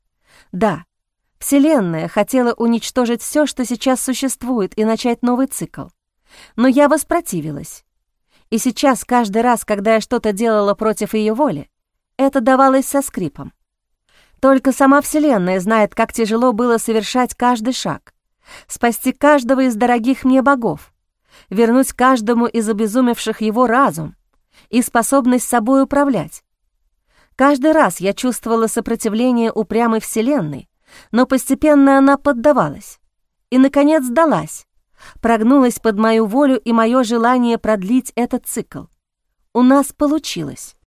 Да, Вселенная хотела уничтожить все, что сейчас существует, и начать новый цикл. Но я воспротивилась. И сейчас, каждый раз, когда я что-то делала против ее воли, это давалось со скрипом. Только сама Вселенная знает, как тяжело было совершать каждый шаг, спасти каждого из дорогих мне богов, вернуть каждому из обезумевших его разум и способность собой управлять. Каждый раз я чувствовала сопротивление упрямой Вселенной, но постепенно она поддавалась и, наконец, сдалась, прогнулась под мою волю и мое желание продлить этот цикл. У нас получилось.